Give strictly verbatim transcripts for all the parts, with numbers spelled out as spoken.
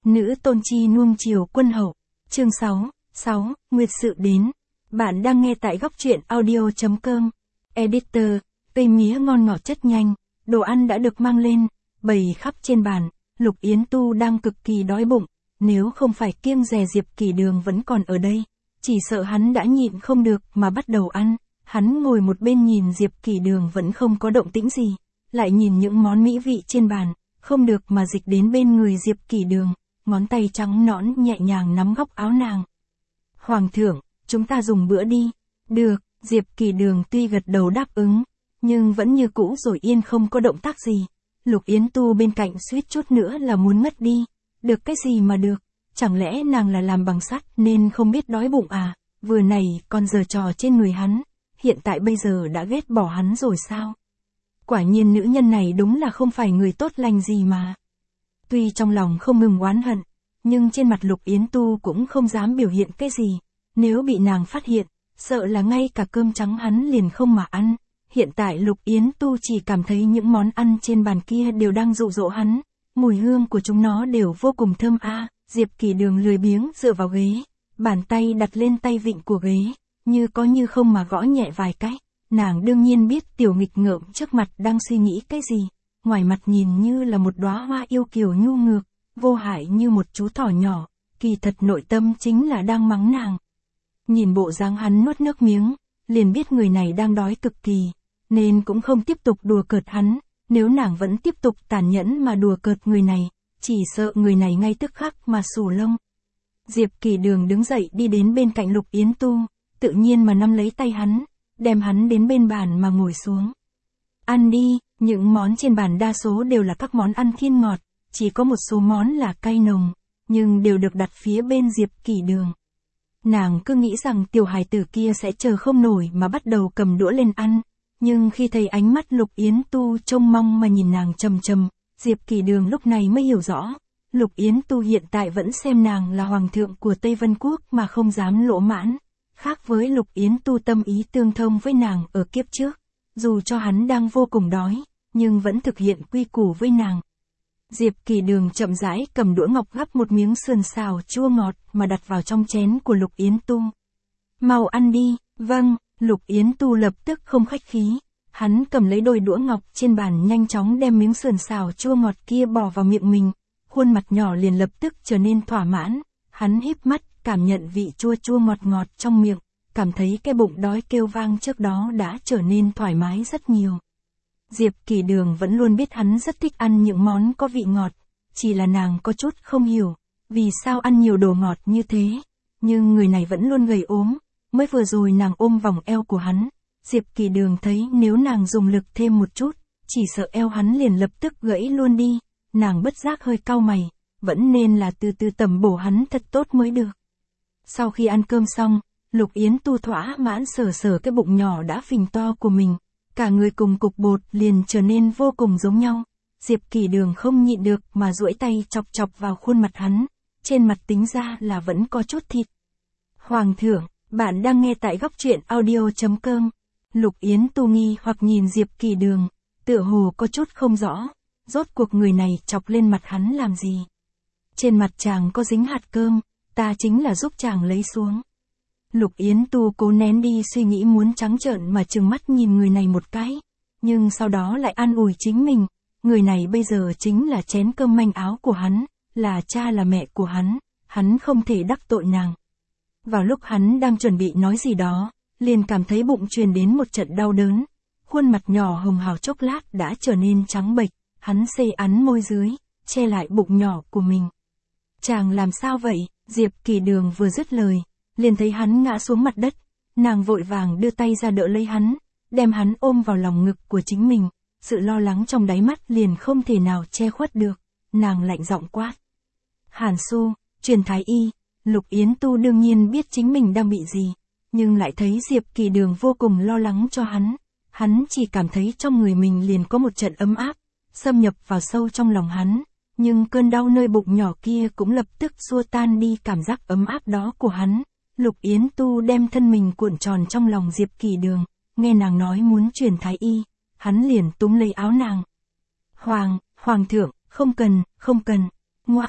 Nữ tôn chi nuông chiều quân hậu. Chương sáu, sáu, Nguyệt sự đến. Bạn đang nghe tại góc truyện audio chấm com. Editor, cây mía ngon ngọt chất nhanh, đồ ăn đã được mang lên, bày khắp trên bàn, Lục Yến Tu đang cực kỳ đói bụng, nếu không phải kiêng dè Diệp Kỳ Đường vẫn còn ở đây, chỉ sợ hắn đã nhịn không được mà bắt đầu ăn. Hắn ngồi một bên nhìn Diệp Kỳ Đường vẫn không có động tĩnh gì, lại nhìn những món mỹ vị trên bàn, không được mà dịch đến bên người Diệp Kỳ Đường, ngón tay trắng nõn nhẹ nhàng nắm góc áo nàng. Hoàng thượng, chúng ta dùng bữa đi. Được, Diệp Kỳ Đường tuy gật đầu đáp ứng, nhưng vẫn như cũ rồi yên không có động tác gì. Lục Yến Tu bên cạnh suýt chút nữa là muốn ngất đi. Được cái gì mà được, chẳng lẽ nàng là làm bằng sắt nên không biết đói bụng à, vừa này còn giở trò trên người hắn, hiện tại bây giờ đã ghét bỏ hắn rồi sao? Quả nhiên nữ nhân này đúng là không phải người tốt lành gì mà. Tuy trong lòng không ngừng oán hận, nhưng trên mặt Lục Yến Tu cũng không dám biểu hiện cái gì, nếu bị nàng phát hiện, sợ là ngay cả cơm trắng hắn liền không mà ăn. Hiện tại Lục Yến Tu chỉ cảm thấy những món ăn trên bàn kia đều đang dụ dỗ hắn, mùi hương của chúng nó đều vô cùng thơm a. À. Diệp Kỳ Đường lười biếng dựa vào ghế, bàn tay đặt lên tay vịn của ghế, như có như không mà gõ nhẹ vài cái. Nàng đương nhiên biết tiểu nghịch ngợm trước mặt đang suy nghĩ cái gì, ngoài mặt nhìn như là một đóa hoa yêu kiều nhu ngược, vô hại như một chú thỏ nhỏ, kỳ thật nội tâm chính là đang mắng nàng. Nhìn bộ dáng hắn nuốt nước miếng, liền biết người này đang đói cực kỳ, nên cũng không tiếp tục đùa cợt hắn. Nếu nàng vẫn tiếp tục tàn nhẫn mà đùa cợt người này, chỉ sợ người này ngay tức khắc mà xù lông. Diệp Kỳ Đường đứng dậy đi đến bên cạnh Lục Yến Tu, tự nhiên mà nắm lấy tay hắn, đem hắn đến bên bàn mà ngồi xuống. Ăn đi, những món trên bàn đa số đều là các món ăn thiên ngọt, chỉ có một số món là cay nồng, nhưng đều được đặt phía bên Diệp Kỳ Đường. Nàng cứ nghĩ rằng tiểu hài tử kia sẽ chờ không nổi mà bắt đầu cầm đũa lên ăn, nhưng khi thấy ánh mắt Lục Yến Tu trông mong mà nhìn nàng trầm trầm, Diệp Kỳ Đường lúc này mới hiểu rõ, Lục Yến Tu hiện tại vẫn xem nàng là hoàng thượng của Tây Vân Quốc mà không dám lỗ mãn. Khác với Lục Yến Tu tâm ý tương thông với nàng ở kiếp trước, dù cho hắn đang vô cùng đói, nhưng vẫn thực hiện quy củ với nàng. Diệp Kỳ Đường chậm rãi cầm đũa ngọc gắp một miếng sườn xào chua ngọt mà đặt vào trong chén của Lục Yến Tu. Mau ăn đi. Vâng, Lục Yến Tu lập tức không khách khí, hắn cầm lấy đôi đũa ngọc trên bàn nhanh chóng đem miếng sườn xào chua ngọt kia bỏ vào miệng mình, khuôn mặt nhỏ liền lập tức trở nên thỏa mãn, hắn híp mắt cảm nhận vị chua chua ngọt ngọt trong miệng, cảm thấy cái bụng đói kêu vang trước đó đã trở nên thoải mái rất nhiều. Diệp Kỳ Đường vẫn luôn biết hắn rất thích ăn những món có vị ngọt, chỉ là nàng có chút không hiểu, vì sao ăn nhiều đồ ngọt như thế, nhưng người này vẫn luôn gầy ốm, mới vừa rồi nàng ôm vòng eo của hắn, Diệp Kỳ Đường thấy nếu nàng dùng lực thêm một chút, chỉ sợ eo hắn liền lập tức gãy luôn đi, nàng bất giác hơi cau mày, vẫn nên là từ từ tẩm bổ hắn thật tốt mới được. Sau khi ăn cơm xong, Lục Yến Tu thỏa mãn sờ sờ cái bụng nhỏ đã phình to của mình, cả người cùng cục bột liền trở nên vô cùng giống nhau. Diệp Kỳ Đường không nhịn được mà duỗi tay chọc chọc vào khuôn mặt hắn, trên mặt tính ra là vẫn có chút thịt. Hoàng thượng, bạn đang nghe tại góc truyện audio chấm com. Lục Yến Tu nghi hoặc nhìn Diệp Kỳ Đường, tựa hồ có chút không rõ, rốt cuộc người này chọc lên mặt hắn làm gì. Trên mặt chàng có dính hạt cơm, ta chính là giúp chàng lấy xuống. Lục Yến Tu cố nén đi suy nghĩ muốn trắng trợn mà trừng mắt nhìn người này một cái, nhưng sau đó lại an ủi chính mình, người này bây giờ chính là chén cơm manh áo của hắn, là cha là mẹ của hắn, hắn không thể đắc tội nàng. Vào lúc hắn đang chuẩn bị nói gì đó, liền cảm thấy bụng truyền đến một trận đau đớn, khuôn mặt nhỏ hồng hào chốc lát đã trở nên trắng bệch, hắn xê ắn môi dưới, che lại bụng nhỏ của mình. Chàng làm sao vậy? Diệp Kỳ Đường vừa dứt lời, liền thấy hắn ngã xuống mặt đất, nàng vội vàng đưa tay ra đỡ lấy hắn, đem hắn ôm vào lòng ngực của chính mình, sự lo lắng trong đáy mắt liền không thể nào che khuất được, nàng lạnh giọng quát. Hàn Xu, truyền thái y. Lục Yến Tu đương nhiên biết chính mình đang bị gì, nhưng lại thấy Diệp Kỳ Đường vô cùng lo lắng cho hắn, hắn chỉ cảm thấy trong người mình liền có một trận ấm áp, xâm nhập vào sâu trong lòng hắn, nhưng cơn đau nơi bụng nhỏ kia cũng lập tức xua tan đi cảm giác ấm áp đó của hắn. Lục Yến Tu đem thân mình cuộn tròn trong lòng Diệp Kỳ Đường, nghe nàng nói muốn truyền thái y, hắn liền túm lấy áo nàng. Hoàng, Hoàng thượng, không cần, không cần, ngoan,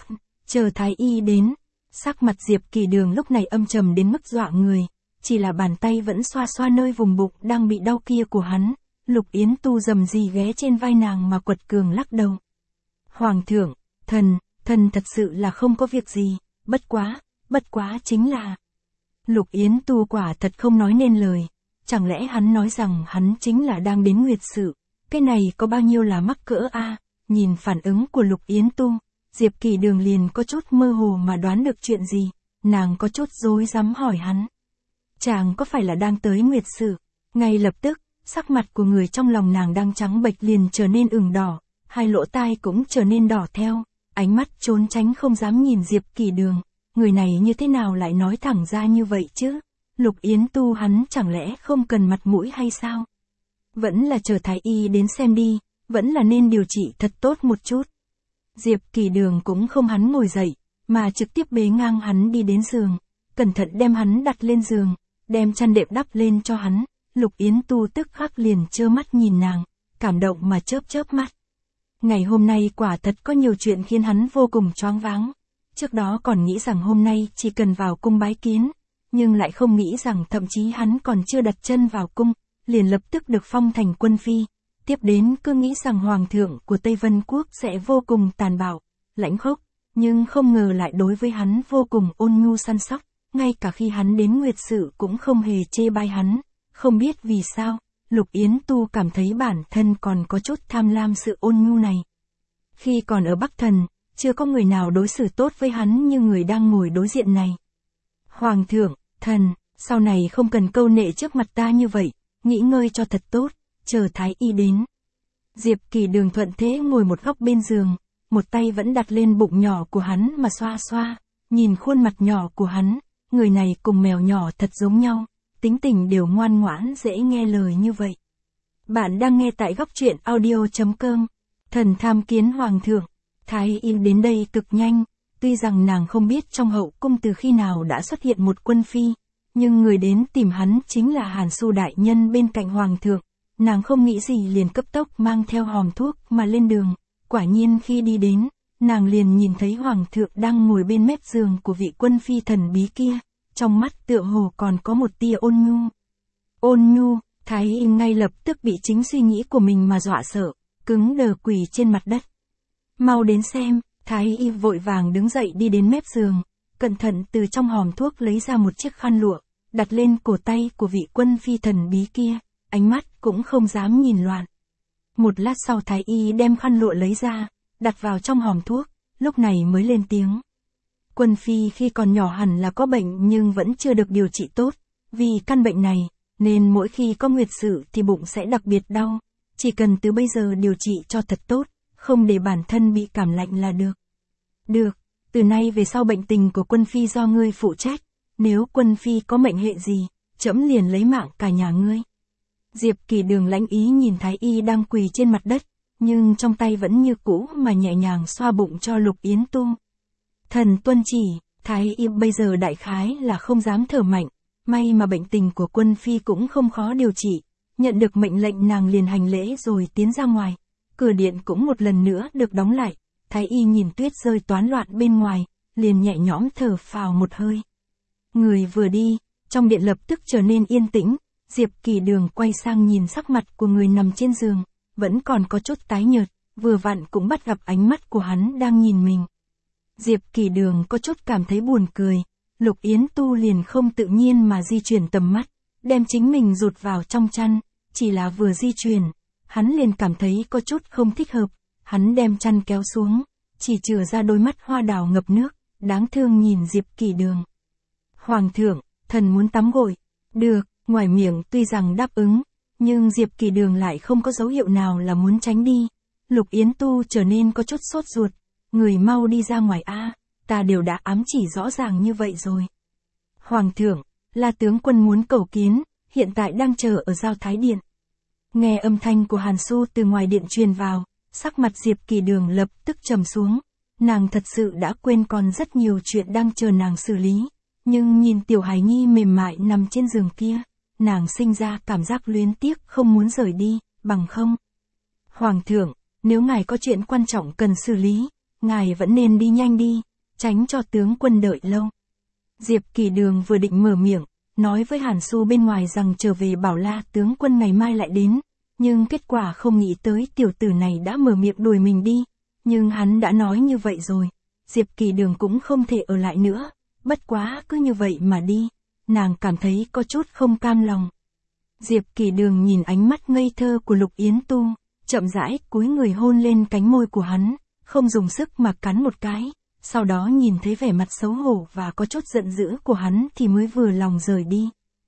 Chờ Thái Y đến, sắc mặt Diệp Kỳ Đường lúc này âm trầm đến mức dọa người, chỉ là bàn tay vẫn xoa xoa nơi vùng bụng đang bị đau kia của hắn. Lục Yến Tu rầm rì ghé trên vai nàng mà quật cường lắc đầu. Hoàng thượng, thần, thần thật sự là không có việc gì, bất quá, bất quá chính là... Lục Yến Tu quả thật không nói nên lời, chẳng lẽ hắn nói rằng hắn chính là đang đến nguyệt sự, cái này có bao nhiêu là mắc cỡ a? Nhìn phản ứng của Lục Yến Tu, Diệp Kỳ Đường liền có chút mơ hồ mà đoán được chuyện gì, nàng có chút rối rắm hỏi hắn. Chàng có phải là đang tới nguyệt sự? Ngay lập tức, sắc mặt của người trong lòng nàng đang trắng bệch liền trở nên ửng đỏ, hai lỗ tai cũng trở nên đỏ theo, ánh mắt trốn tránh không dám nhìn Diệp Kỳ Đường, người này như thế nào lại nói thẳng ra như vậy chứ? Lục Yến Tu hắn chẳng lẽ không cần mặt mũi hay sao? Vẫn là chờ Thái Y đến xem đi, vẫn là nên điều trị thật tốt một chút. Diệp Kỳ Đường cũng không hắn ngồi dậy, mà trực tiếp bế ngang hắn đi đến giường, cẩn thận đem hắn đặt lên giường, đem chăn đệm đắp lên cho hắn. Lục Yến Tu tức khắc liền trơ mắt nhìn nàng, cảm động mà chớp chớp mắt. Ngày hôm nay quả thật có nhiều chuyện khiến hắn vô cùng choáng váng. Trước đó còn nghĩ rằng hôm nay chỉ cần vào cung bái kiến, nhưng lại không nghĩ rằng thậm chí hắn còn chưa đặt chân vào cung, liền lập tức được phong thành quân phi. Tiếp đến cứ nghĩ rằng hoàng thượng của Tây Vân Quốc sẽ vô cùng tàn bạo, lãnh khốc, nhưng không ngờ lại đối với hắn vô cùng ôn nhu săn sóc, ngay cả khi hắn đến nguyệt sự cũng không hề chê bai hắn. Không biết vì sao, Lục Yến Tu cảm thấy bản thân còn có chút tham lam sự ôn nhu này. Khi còn ở Bắc Thần, chưa có người nào đối xử tốt với hắn như người đang ngồi đối diện này. Hoàng thượng, thần, sau này không cần câu nệ trước mặt ta như vậy, nghỉ ngơi cho thật tốt, chờ Thái Y đến. Diệp Kỳ Đường thuận thế ngồi một góc bên giường, một tay vẫn đặt lên bụng nhỏ của hắn mà xoa xoa, nhìn khuôn mặt nhỏ của hắn, người này cùng mèo nhỏ thật giống nhau. Tính tình đều ngoan ngoãn dễ nghe lời như vậy. Bạn đang nghe tại góc truyện audio chấm com. Thần tham kiến hoàng thượng. Thái Y đến đây cực nhanh, tuy rằng nàng không biết trong hậu cung từ khi nào đã xuất hiện một quân phi, nhưng người đến tìm hắn chính là Hàn Xu đại nhân bên cạnh hoàng thượng. Nàng không nghĩ gì liền cấp tốc mang theo hòm thuốc mà lên đường. Quả nhiên khi đi đến, nàng liền nhìn thấy hoàng thượng đang ngồi bên mép giường của vị quân phi thần bí kia. Trong mắt tựa hồ còn có một tia ôn nhu. Ôn nhu, Thái Y ngay lập tức bị chính suy nghĩ của mình mà dọa sợ, cứng đờ quỳ trên mặt đất. Mau đến xem, Thái Y vội vàng đứng dậy đi đến mép giường, cẩn thận từ trong hòm thuốc lấy ra một chiếc khăn lụa, đặt lên cổ tay của vị quân phi thần bí kia, ánh mắt cũng không dám nhìn loạn. Một lát sau Thái Y đem khăn lụa lấy ra, đặt vào trong hòm thuốc, lúc này mới lên tiếng. Quân phi khi còn nhỏ hẳn là có bệnh nhưng vẫn chưa được điều trị tốt, vì căn bệnh này, nên mỗi khi có nguyệt sự thì bụng sẽ đặc biệt đau, chỉ cần từ bây giờ điều trị cho thật tốt, không để bản thân bị cảm lạnh là được. Được, từ nay về sau bệnh tình của quân phi do ngươi phụ trách, nếu quân phi có mệnh hệ gì, trẫm liền lấy mạng cả nhà ngươi. Diệp Kỳ Đường lãnh ý nhìn Thái Y đang quỳ trên mặt đất, nhưng trong tay vẫn như cũ mà nhẹ nhàng xoa bụng cho Lục Yến Tu. Thần tuân chỉ, Thái Y bây giờ đại khái là không dám thở mạnh, may mà bệnh tình của quân phi cũng không khó điều trị, nhận được mệnh lệnh nàng liền hành lễ rồi tiến ra ngoài, cửa điện cũng một lần nữa được đóng lại, Thái Y nhìn tuyết rơi toán loạn bên ngoài, liền nhẹ nhõm thở phào một hơi. Người vừa đi, trong điện lập tức trở nên yên tĩnh, Diệp Kỳ Đường quay sang nhìn sắc mặt của người nằm trên giường, vẫn còn có chút tái nhợt, vừa vặn cũng bắt gặp ánh mắt của hắn đang nhìn mình. Diệp Kỳ Đường có chút cảm thấy buồn cười, Lục Yến Tu liền không tự nhiên mà di chuyển tầm mắt, đem chính mình rụt vào trong chăn, chỉ là vừa di chuyển, hắn liền cảm thấy có chút không thích hợp, hắn đem chăn kéo xuống, chỉ chừa ra đôi mắt hoa đào ngập nước, đáng thương nhìn Diệp Kỳ Đường. Hoàng thượng, thần muốn tắm gội. Được, ngoài miệng tuy rằng đáp ứng, nhưng Diệp Kỳ Đường lại không có dấu hiệu nào là muốn tránh đi. Lục Yến Tu trở nên có chút sốt ruột. Người mau đi ra ngoài a, ta đều đã ám chỉ rõ ràng như vậy rồi. Hoàng thượng, là tướng quân muốn cầu kiến, hiện tại đang chờ ở Giao Thái Điện. Nghe âm thanh của Hàn Xu từ ngoài điện truyền vào, sắc mặt Diệp Kỳ Đường lập tức trầm xuống. Nàng thật sự đã quên còn rất nhiều chuyện đang chờ nàng xử lý, nhưng nhìn tiểu hài nhi mềm mại nằm trên giường kia, nàng sinh ra cảm giác luyến tiếc không muốn rời đi, bằng không. Hoàng thượng, nếu ngài có chuyện quan trọng cần xử lý, ngài vẫn nên đi nhanh đi, tránh cho tướng quân đợi lâu. Diệp Kỳ Đường vừa định mở miệng, nói với Hàn Xu bên ngoài rằng trở về bảo La tướng quân ngày mai lại đến, nhưng kết quả không nghĩ tới tiểu tử này đã mở miệng đuổi mình đi, nhưng hắn đã nói như vậy rồi, Diệp Kỳ Đường cũng không thể ở lại nữa, bất quá cứ như vậy mà đi, nàng cảm thấy có chút không cam lòng. Diệp Kỳ Đường nhìn ánh mắt ngây thơ của Lục Yến Tu, chậm rãi cúi người hôn lên cánh môi của hắn, không dùng sức mà cắn một cái, sau đó nhìn thấy vẻ mặt xấu hổ và có chút giận dữ của hắn thì mới vừa lòng rời đi.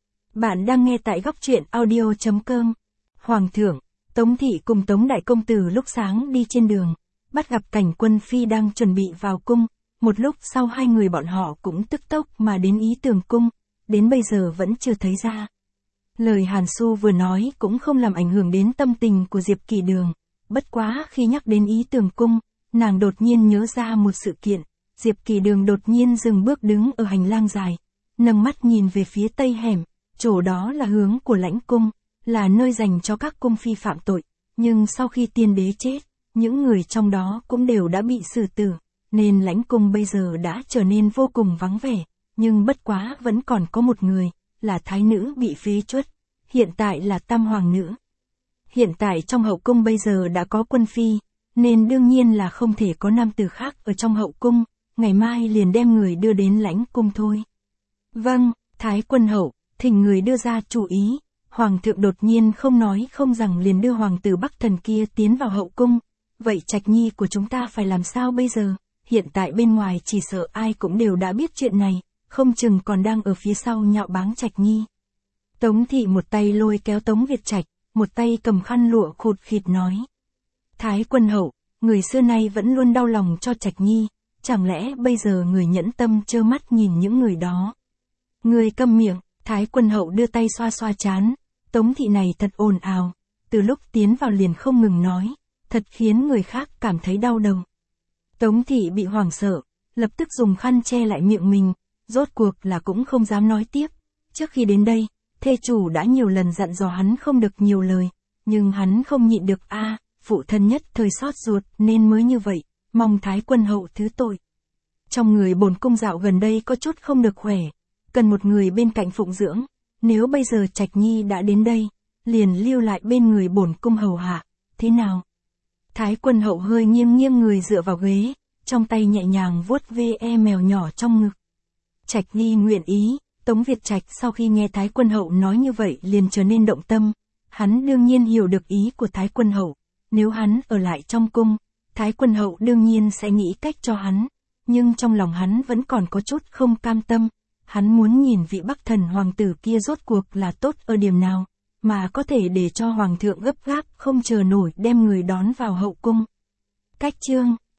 Bạn đang nghe tại góc truyện audio chấm com. Hoàng thượng, Tống Thị cùng Tống Đại Công Tử lúc sáng đi trên đường, bắt gặp cảnh Quân Phi đang chuẩn bị vào cung, một lúc sau hai người bọn họ cũng tức tốc mà đến Ý Tường Cung, đến bây giờ vẫn chưa thấy ra. Lời Hàn Xu vừa nói cũng không làm ảnh hưởng đến tâm tình của Diệp Kỳ Đường, bất quá khi nhắc đến Ý Tường Cung, nàng đột nhiên nhớ ra một sự kiện, Diệp Kỳ Đường đột nhiên dừng bước đứng ở hành lang dài, nâng mắt nhìn về phía tây hẻm, chỗ đó là hướng của lãnh cung, là nơi dành cho các cung phi phạm tội, nhưng sau khi tiên đế chết, những người trong đó cũng đều đã bị xử tử, nên lãnh cung bây giờ đã trở nên vô cùng vắng vẻ, nhưng bất quá vẫn còn có một người, là thái nữ bị phế truất, hiện tại là tam hoàng nữ. Hiện tại trong hậu cung bây giờ đã có Quân Phi, nên đương nhiên là không thể có nam tử khác ở trong hậu cung, ngày mai liền đem người đưa đến lãnh cung thôi. Vâng, Thái Quân Hậu, thỉnh người đưa ra chủ ý, Hoàng thượng đột nhiên không nói không rằng liền đưa hoàng tử Bắc Thần kia tiến vào hậu cung, vậy Trạch Nhi của chúng ta phải làm sao bây giờ, hiện tại bên ngoài chỉ sợ ai cũng đều đã biết chuyện này, không chừng còn đang ở phía sau nhạo báng Trạch Nhi. Tống Thị một tay lôi kéo Tống Việt Trạch, một tay cầm khăn lụa khụt khịt nói. Thái Quân Hậu, người xưa nay vẫn luôn đau lòng cho Trạch Nhi, chẳng lẽ bây giờ người nhẫn tâm trơ mắt nhìn những người đó. Người câm miệng, Thái Quân Hậu đưa tay xoa xoa trán, Tống Thị này thật ồn ào, từ lúc tiến vào liền không ngừng nói, thật khiến người khác cảm thấy đau đầu. Tống Thị bị hoảng sợ, lập tức dùng khăn che lại miệng mình, rốt cuộc là cũng không dám nói tiếp, trước khi đến đây, thê chủ đã nhiều lần dặn dò hắn không được nhiều lời, nhưng hắn không nhịn được a, à, phụ thân nhất thời xót ruột nên mới như vậy, mong Thái Quân Hậu thứ tội. Trong người bổn cung dạo gần đây có chút không được khỏe, cần một người bên cạnh phụng dưỡng, nếu bây giờ Trạch Nhi đã đến đây, liền lưu lại bên người bổn cung hầu hạ, thế nào? Thái Quân Hậu hơi nghiêng nghiêng người dựa vào ghế, trong tay nhẹ nhàng vuốt ve mèo nhỏ trong ngực. Trạch Nhi nguyện ý. Tống Việt Trạch sau khi nghe Thái Quân Hậu nói như vậy liền trở nên động tâm, hắn đương nhiên hiểu được ý của Thái Quân Hậu, nếu hắn ở lại trong cung, Thái Quân Hậu đương nhiên sẽ nghĩ cách cho hắn, nhưng trong lòng hắn vẫn còn có chút không cam tâm, hắn muốn nhìn vị Bắc Thần hoàng tử kia rốt cuộc là tốt ở điểm nào, mà có thể để cho hoàng thượng gấp gáp không chờ nổi đem người đón vào hậu cung. Cách chương